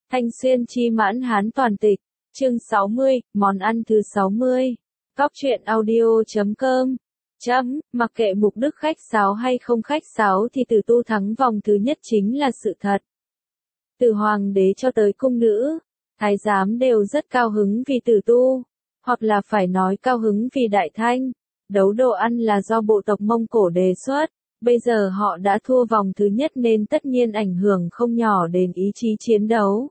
Thanh Xuyên chi mãn hán toàn tịch, chương 60, món ăn thứ 60. Cóc truyện audio.com. Mặc kệ mục đức khách sáo hay không khách sáo thì Tử Tu thắng vòng thứ nhất chính là sự thật. Từ hoàng đế cho tới cung nữ, thái giám đều rất cao hứng vì Tử Tu, hoặc là phải nói cao hứng vì Đại Thanh. Đấu đồ ăn là do bộ tộc Mông Cổ đề xuất, bây giờ họ đã thua vòng thứ nhất nên tất nhiên ảnh hưởng không nhỏ đến ý chí chiến đấu.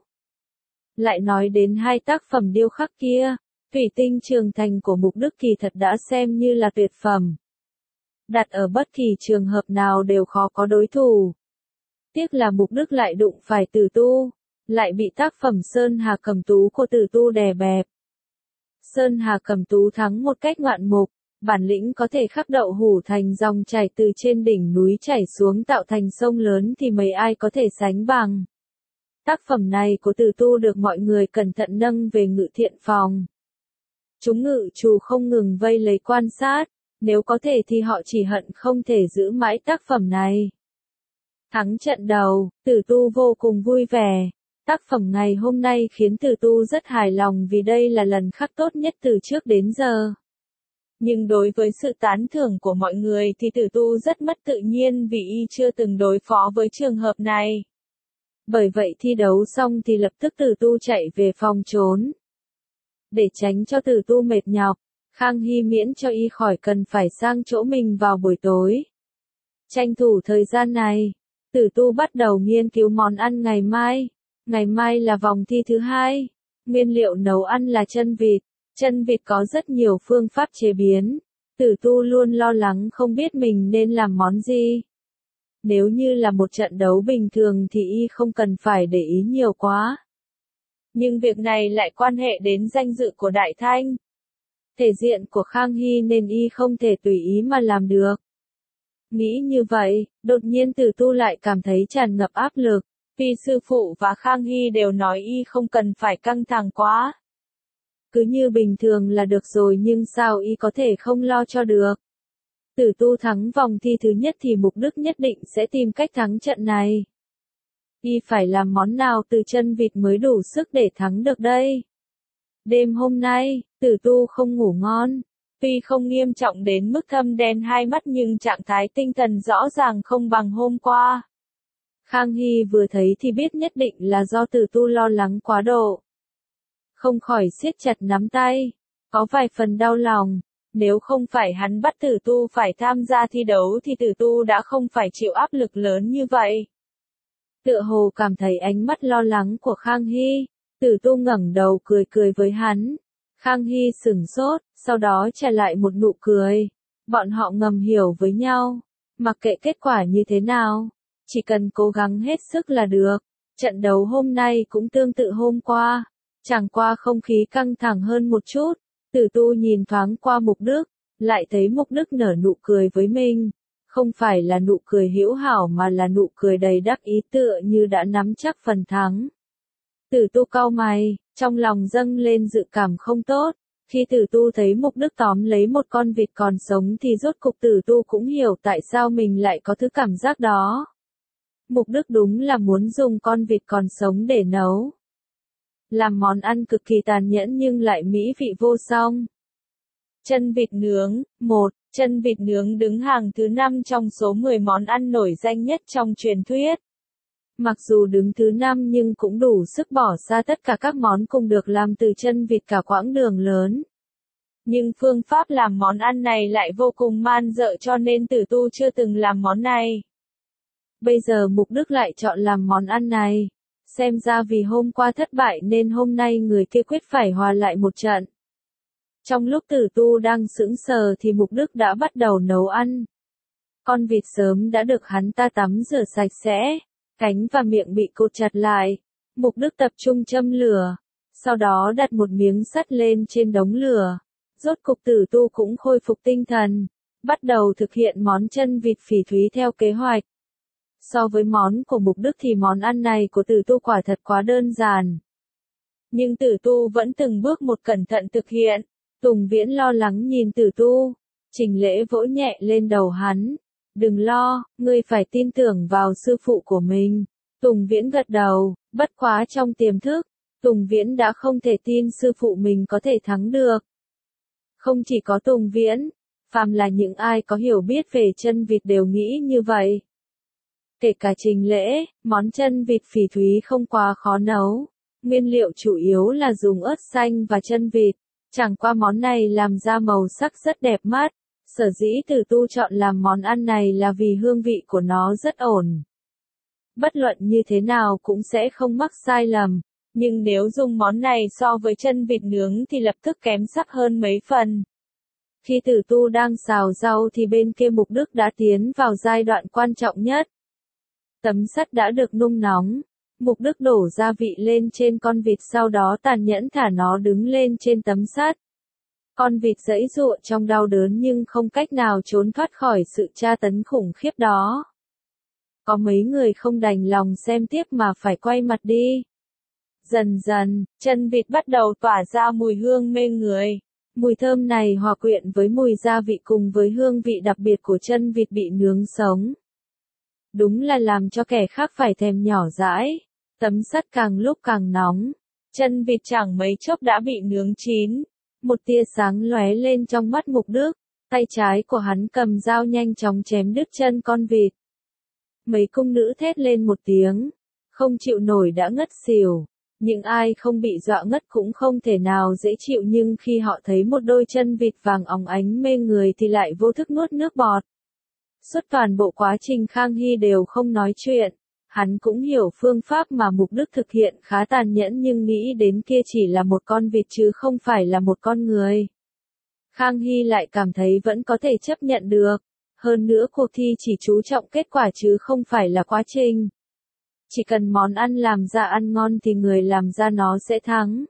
Lại nói đến hai tác phẩm điêu khắc kia, Thủy Tinh Trường Thành của Mục Đức kỳ thật đã xem như là tuyệt phẩm. Đặt ở bất kỳ trường hợp nào đều khó có đối thủ. Tiếc là Mục Đức lại đụng phải Tử Tu, lại bị tác phẩm Sơn Hà Cầm Tú của Tử Tu đè bẹp. Sơn Hà Cầm Tú thắng một cách ngoạn mục, bản lĩnh có thể khắc đậu hủ thành dòng chảy từ trên đỉnh núi chảy xuống tạo thành sông lớn thì mấy ai có thể sánh bằng. Tác phẩm này của Tử Tu được mọi người cẩn thận nâng về ngự thiện phòng. Chúng ngự trù không ngừng vây lấy quan sát, nếu có thể thì họ chỉ hận không thể giữ mãi tác phẩm này. Thắng trận đầu, Tử Tu vô cùng vui vẻ. Tác phẩm ngày hôm nay khiến Tử Tu rất hài lòng vì đây là lần khắc tốt nhất từ trước đến giờ. Nhưng đối với sự tán thưởng của mọi người thì Tử Tu rất mất tự nhiên vì y chưa từng đối phó với trường hợp này. Bởi vậy thi đấu xong thì lập tức Tử Tu chạy về phòng trốn. Để tránh cho Tử Tu mệt nhọc, Khang Hy miễn cho y khỏi cần phải sang chỗ mình vào buổi tối. Tranh thủ thời gian này, Tử Tu bắt đầu nghiên cứu món ăn ngày mai. Ngày mai là vòng thi thứ hai. Nguyên liệu nấu ăn là chân vịt. Chân vịt có rất nhiều phương pháp chế biến. Tử Tu luôn lo lắng không biết mình nên làm món gì. Nếu như là một trận đấu bình thường thì y không cần phải để ý nhiều quá. Nhưng việc này lại quan hệ đến danh dự của Đại Thanh. Thể diện của Khang Hy nên y không thể tùy ý mà làm được. Nghĩ như vậy, đột nhiên Tử Tu lại cảm thấy tràn ngập áp lực. Vì sư phụ và Khang Hy đều nói y không cần phải căng thẳng quá. Cứ như bình thường là được rồi nhưng sao y có thể không lo cho được. Tử Tu thắng vòng thi thứ nhất thì Mục Đức nhất định sẽ tìm cách thắng trận này. Y phải làm món nào từ chân vịt mới đủ sức để thắng được đây. Đêm hôm nay, Tử Tu không ngủ ngon. Tuy không nghiêm trọng đến mức thâm đen hai mắt nhưng trạng thái tinh thần rõ ràng không bằng hôm qua. Khang Hy vừa thấy thì biết nhất định là do Tử Tu lo lắng quá độ. Không khỏi siết chặt nắm tay, có vài phần đau lòng. Nếu không phải hắn bắt Tử Tu phải tham gia thi đấu thì Tử Tu đã không phải chịu áp lực lớn như vậy. Tựa hồ cảm thấy ánh mắt lo lắng của Khang Hy, Tử Tu ngẩng đầu cười cười với hắn. Khang Hy sửng sốt, sau đó trả lại một nụ cười. Bọn họ ngầm hiểu với nhau, mặc kệ kết quả như thế nào, chỉ cần cố gắng hết sức là được. Trận đấu hôm nay cũng tương tự hôm qua, chẳng qua không khí căng thẳng hơn một chút. Tử Tu nhìn thoáng qua Mục Đức, lại thấy Mục Đức nở nụ cười với mình. Không phải là nụ cười hữu hảo mà là nụ cười đầy đắc ý tựa như đã nắm chắc phần thắng. Tử Tu cau mày, trong lòng dâng lên dự cảm không tốt. Khi Tử Tu thấy Mục Đức tóm lấy một con vịt còn sống thì rốt cục Tử Tu cũng hiểu tại sao mình lại có thứ cảm giác đó. Mục Đức đúng là muốn dùng con vịt còn sống để nấu. Làm món ăn cực kỳ tàn nhẫn nhưng lại mỹ vị vô song. Chân vịt nướng, 1. Chân vịt nướng đứng hàng thứ 5 trong số 10 món ăn nổi danh nhất trong truyền thuyết. Mặc dù đứng thứ 5 nhưng cũng đủ sức bỏ ra tất cả các món cùng được làm từ chân vịt cả quãng đường lớn. Nhưng phương pháp làm món ăn này lại vô cùng man dợ cho nên Tử Tu chưa từng làm món này. Bây giờ Mục Đức lại chọn làm món ăn này. Xem ra vì hôm qua thất bại nên hôm nay người kia quyết phải hòa lại một trận. Trong lúc Tử Tu đang sững sờ thì Mục Đức đã bắt đầu nấu ăn. Con vịt sớm đã được hắn ta tắm rửa sạch sẽ, cánh và miệng bị cột chặt lại. Mục Đức tập trung châm lửa, sau đó đặt một miếng sắt lên trên đống lửa. Rốt cục Tử Tu cũng khôi phục tinh thần, bắt đầu thực hiện món chân vịt phỉ thúy theo kế hoạch. So với món của Mục Đức thì món ăn này của Tử Tu quả thật quá đơn giản. Nhưng Tử Tu vẫn từng bước một cẩn thận thực hiện. Tùng Viễn lo lắng nhìn Tử Tu. Trình Lễ vỗ nhẹ lên đầu hắn. Đừng lo, ngươi phải tin tưởng vào sư phụ của mình. Tùng Viễn gật đầu, bất quá trong tiềm thức, Tùng Viễn đã không thể tin sư phụ mình có thể thắng được. Không chỉ có Tùng Viễn, phàm là những ai có hiểu biết về chân vịt đều nghĩ như vậy. Kể cả Trình Lễ, món chân vịt phỉ thúy không quá khó nấu. Nguyên liệu chủ yếu là dùng ớt xanh và chân vịt. Chẳng qua món này làm ra màu sắc rất đẹp mắt. Sở dĩ Tử Tu chọn làm món ăn này là vì hương vị của nó rất ổn. Bất luận như thế nào cũng sẽ không mắc sai lầm. Nhưng nếu dùng món này so với chân vịt nướng thì lập tức kém sắc hơn mấy phần. Khi Tử Tu đang xào rau thì bên kia Mục Đức đã tiến vào giai đoạn quan trọng nhất. Tấm sắt đã được nung nóng. Mục Đức đổ gia vị lên trên con vịt sau đó tàn nhẫn thả nó đứng lên trên tấm sắt. Con vịt giãy giụa trong đau đớn nhưng không cách nào trốn thoát khỏi sự tra tấn khủng khiếp đó. Có mấy người không đành lòng xem tiếp mà phải quay mặt đi. Dần dần, chân vịt bắt đầu tỏa ra mùi hương mê người. Mùi thơm này hòa quyện với mùi gia vị cùng với hương vị đặc biệt của chân vịt bị nướng sống. Đúng là làm cho kẻ khác phải thèm nhỏ dãi. Tấm sắt càng lúc càng nóng. Chân vịt chẳng mấy chốc đã bị nướng chín. Một tia sáng lóe lên trong mắt Mục Đức. Tay trái của hắn cầm dao nhanh chóng chém đứt chân con vịt. Mấy cung nữ thét lên một tiếng. Không chịu nổi đã ngất xỉu. Những ai không bị dọa ngất cũng không thể nào dễ chịu nhưng khi họ thấy một đôi chân vịt vàng óng ánh mê người thì lại vô thức nuốt nước bọt. Suốt toàn bộ quá trình Khang Hy đều không nói chuyện. Hắn cũng hiểu phương pháp mà Mục Đức thực hiện khá tàn nhẫn nhưng nghĩ đến kia chỉ là một con vịt chứ không phải là một con người. Khang Hy lại cảm thấy vẫn có thể chấp nhận được. Hơn nữa cuộc thi chỉ chú trọng kết quả chứ không phải là quá trình. Chỉ cần món ăn làm ra ăn ngon thì người làm ra nó sẽ thắng.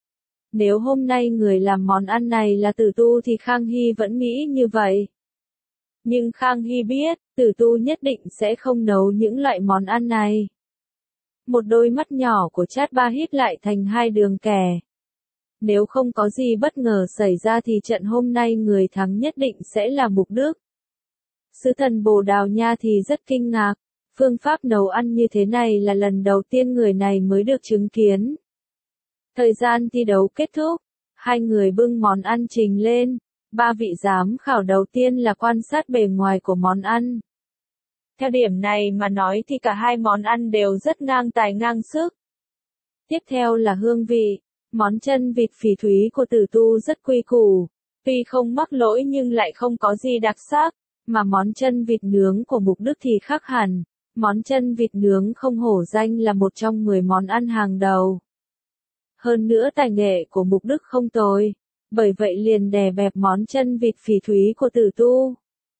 Nếu hôm nay người làm món ăn này là Tử Tu thì Khang Hy vẫn nghĩ như vậy. Nhưng Khang Hy biết, Tử Tu nhất định sẽ không nấu những loại món ăn này. Một đôi mắt nhỏ của Chát Ba híp lại thành hai đường kẻ. Nếu không có gì bất ngờ xảy ra thì trận hôm nay người thắng nhất định sẽ là Mục Đức. Sứ thần Bồ Đào Nha thì rất kinh ngạc. Phương pháp nấu ăn như thế này là lần đầu tiên người này mới được chứng kiến. Thời gian thi đấu kết thúc. Hai người bưng món ăn trình lên. Ba vị giám khảo đầu tiên là quan sát bề ngoài của món ăn. Theo điểm này mà nói thì cả hai món ăn đều rất ngang tài ngang sức. Tiếp theo là hương vị. Món chân vịt phỉ thúy của Tử Tu rất quy củ. Tuy không mắc lỗi nhưng lại không có gì đặc sắc. Mà món chân vịt nướng của Mục Đức thì khác hẳn. Món chân vịt nướng không hổ danh là một trong 10 món ăn hàng đầu. Hơn nữa tài nghệ của Mục Đức không tồi. Bởi vậy liền đè bẹp món chân vịt phỉ thúy của Tử Tu.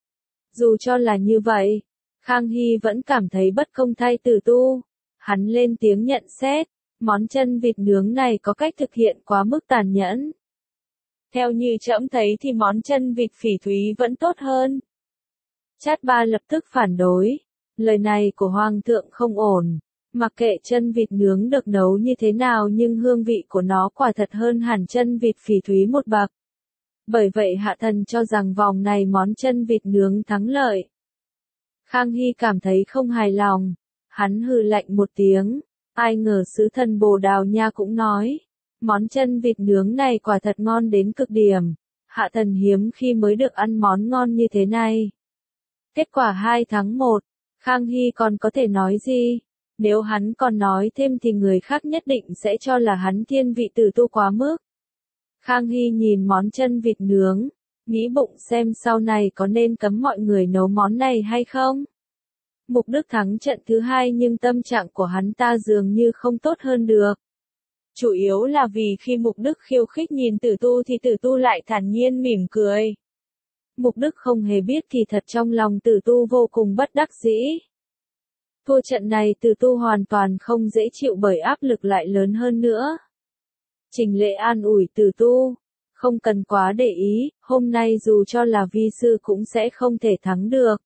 Dù cho là như vậy, Khang Hy vẫn cảm thấy bất công thay Tử Tu. Hắn lên tiếng nhận xét, món chân vịt nướng này có cách thực hiện quá mức tàn nhẫn. Theo như trẫm thấy thì món chân vịt phỉ thúy vẫn tốt hơn. Chát Ba lập tức phản đối. Lời này của Hoàng thượng không ổn. Mặc kệ chân vịt nướng được nấu như thế nào nhưng hương vị của nó quả thật hơn hẳn chân vịt phỉ thúy một bậc. Bởi vậy hạ thần cho rằng vòng này món chân vịt nướng thắng lợi. Khang Hy cảm thấy không hài lòng. Hắn hừ lạnh một tiếng. Ai ngờ sứ thần Bồ Đào Nha cũng nói. Món chân vịt nướng này quả thật ngon đến cực điểm. Hạ thần hiếm khi mới được ăn món ngon như thế này. Kết quả 2-1. Khang Hy còn có thể nói gì? Nếu hắn còn nói thêm thì người khác nhất định sẽ cho là hắn thiên vị Tử Tu quá mức. Khang Hy nhìn món chân vịt nướng, nghĩ bụng xem sau này có nên cấm mọi người nấu món này hay không. Mục Đức thắng trận thứ hai nhưng tâm trạng của hắn ta dường như không tốt hơn được. Chủ yếu là vì khi Mục Đức khiêu khích nhìn Tử Tu thì Tử Tu lại thản nhiên mỉm cười. Mục Đức không hề biết thì thật trong lòng Tử Tu vô cùng bất đắc dĩ. Thua trận này Tử Tu hoàn toàn không dễ chịu bởi áp lực lại lớn hơn nữa. Trình Lễ an ủi Tử Tu, không cần quá để ý, hôm nay dù cho là vi sư cũng sẽ không thể thắng được.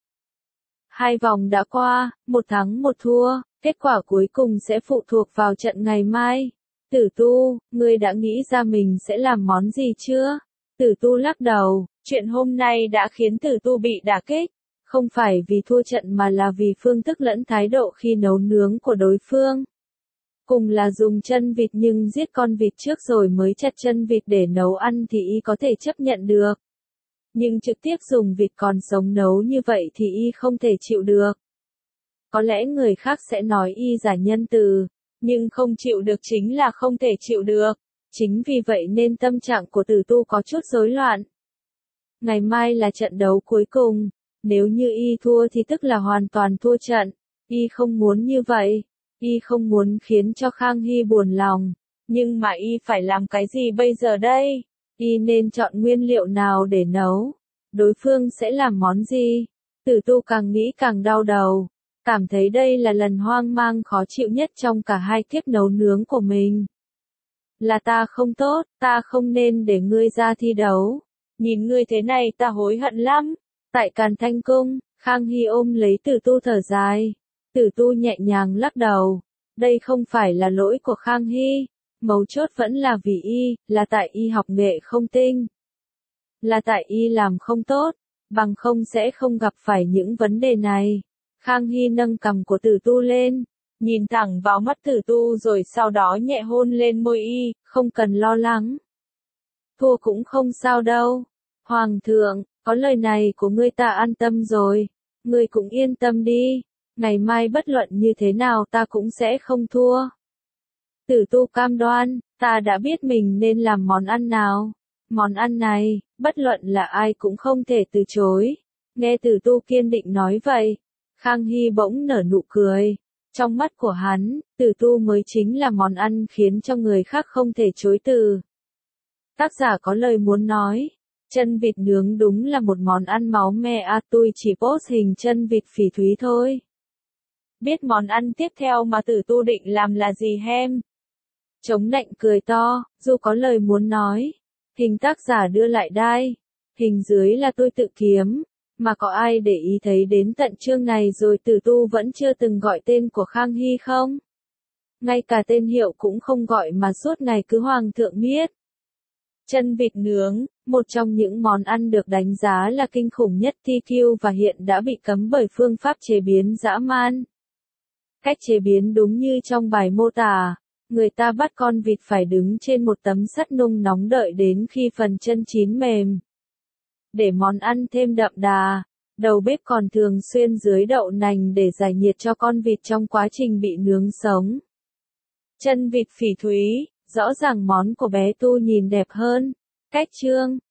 2 vòng đã qua, 1 thắng 1 thua, kết quả cuối cùng sẽ phụ thuộc vào trận ngày mai. Tử Tu, ngươi đã nghĩ ra mình sẽ làm món gì chưa? Tử Tu lắc đầu, chuyện hôm nay đã khiến Tử Tu bị đả kích. Không phải vì thua trận mà là vì phương thức lẫn thái độ khi nấu nướng của đối phương. Cùng là dùng chân vịt nhưng giết con vịt trước rồi mới chặt chân vịt để nấu ăn thì y có thể chấp nhận được. Nhưng trực tiếp dùng vịt còn sống nấu như vậy thì y không thể chịu được. Có lẽ người khác sẽ nói y giả nhân từ, nhưng không chịu được chính là không thể chịu được. Chính vì vậy nên tâm trạng của Tử Tu có chút rối loạn. Ngày mai là trận đấu cuối cùng, nếu như y thua thì tức là hoàn toàn thua trận. Y không muốn như vậy, y không muốn khiến cho Khang Hy buồn lòng. Nhưng mà y phải làm cái gì bây giờ đây? Y nên chọn nguyên liệu nào để nấu? Đối phương sẽ làm món gì? Tử Tu càng nghĩ càng đau đầu. Cảm thấy đây là lần hoang mang khó chịu nhất trong cả hai kiếp nấu nướng của mình. Là ta không tốt, ta không nên để ngươi ra thi đấu. Nhìn ngươi thế này ta hối hận lắm. Tại Càn Thanh Cung, Khang Hy ôm lấy Tử Tu thở dài. Tử Tu nhẹ nhàng lắc đầu. Đây không phải là lỗi của Khang Hy. Mấu chốt vẫn là vì y, là tại y học nghệ không tinh. Là tại y làm không tốt, bằng không sẽ không gặp phải những vấn đề này. Khang Hy nâng cằm của Tử Tu lên, nhìn thẳng vào mắt Tử Tu rồi sau đó nhẹ hôn lên môi y, không cần lo lắng. Thua cũng không sao đâu. Hoàng thượng, có lời này của ngươi ta an tâm rồi. Ngươi cũng yên tâm đi. Ngày mai bất luận như thế nào ta cũng sẽ không thua. Tử Tu cam đoan, ta đã biết mình nên làm món ăn nào. Món ăn này, bất luận là ai cũng không thể từ chối. Nghe Tử Tu kiên định nói vậy, Khang Hy bỗng nở nụ cười. Trong mắt của hắn, Tử Tu mới chính là món ăn khiến cho người khác không thể chối từ. Tác giả có lời muốn nói. Chân vịt nướng đúng là một món ăn máu me à, tôi chỉ post hình chân vịt phỉ thúy thôi. Biết món ăn tiếp theo mà Tử Tu định làm là gì hem? Chống nạnh cười to, dù có lời muốn nói. Hình tác giả đưa lại đai. Hình dưới là tôi tự kiếm. Mà có ai để ý thấy đến tận chương này rồi Tử Tu vẫn chưa từng gọi tên của Khang Hy không? Ngay cả tên hiệu cũng không gọi mà suốt ngày cứ Hoàng thượng miết. Chân vịt nướng, một trong những món ăn được đánh giá là kinh khủng nhất TQ và hiện đã bị cấm bởi phương pháp chế biến dã man. Cách chế biến đúng như trong bài mô tả, người ta bắt con vịt phải đứng trên một tấm sắt nung nóng đợi đến khi phần chân chín mềm. Để món ăn thêm đậm đà, đầu bếp còn thường xuyên dưới đậu nành để giải nhiệt cho con vịt trong quá trình bị nướng sống. Chân vịt phỉ thúy, rõ ràng món của bé Tu nhìn đẹp hơn. Cách chương